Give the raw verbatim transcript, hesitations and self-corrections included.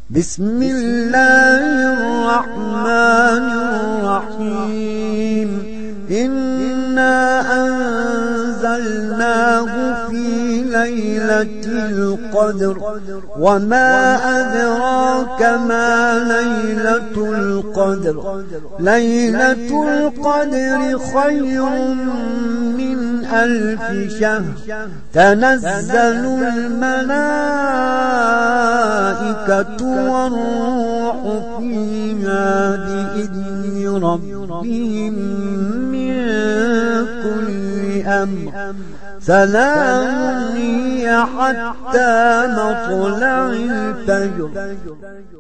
بسم الله الرحمن الرحيم إنا أنزلناه في ليلة القدر وما أدراك ما ليلة القدر ليلة القدر خير من ألف شهر تنزل الملائكة والروح فيها بإذن ربهم من كل أمر سلام هي حتى مطلع الفجر.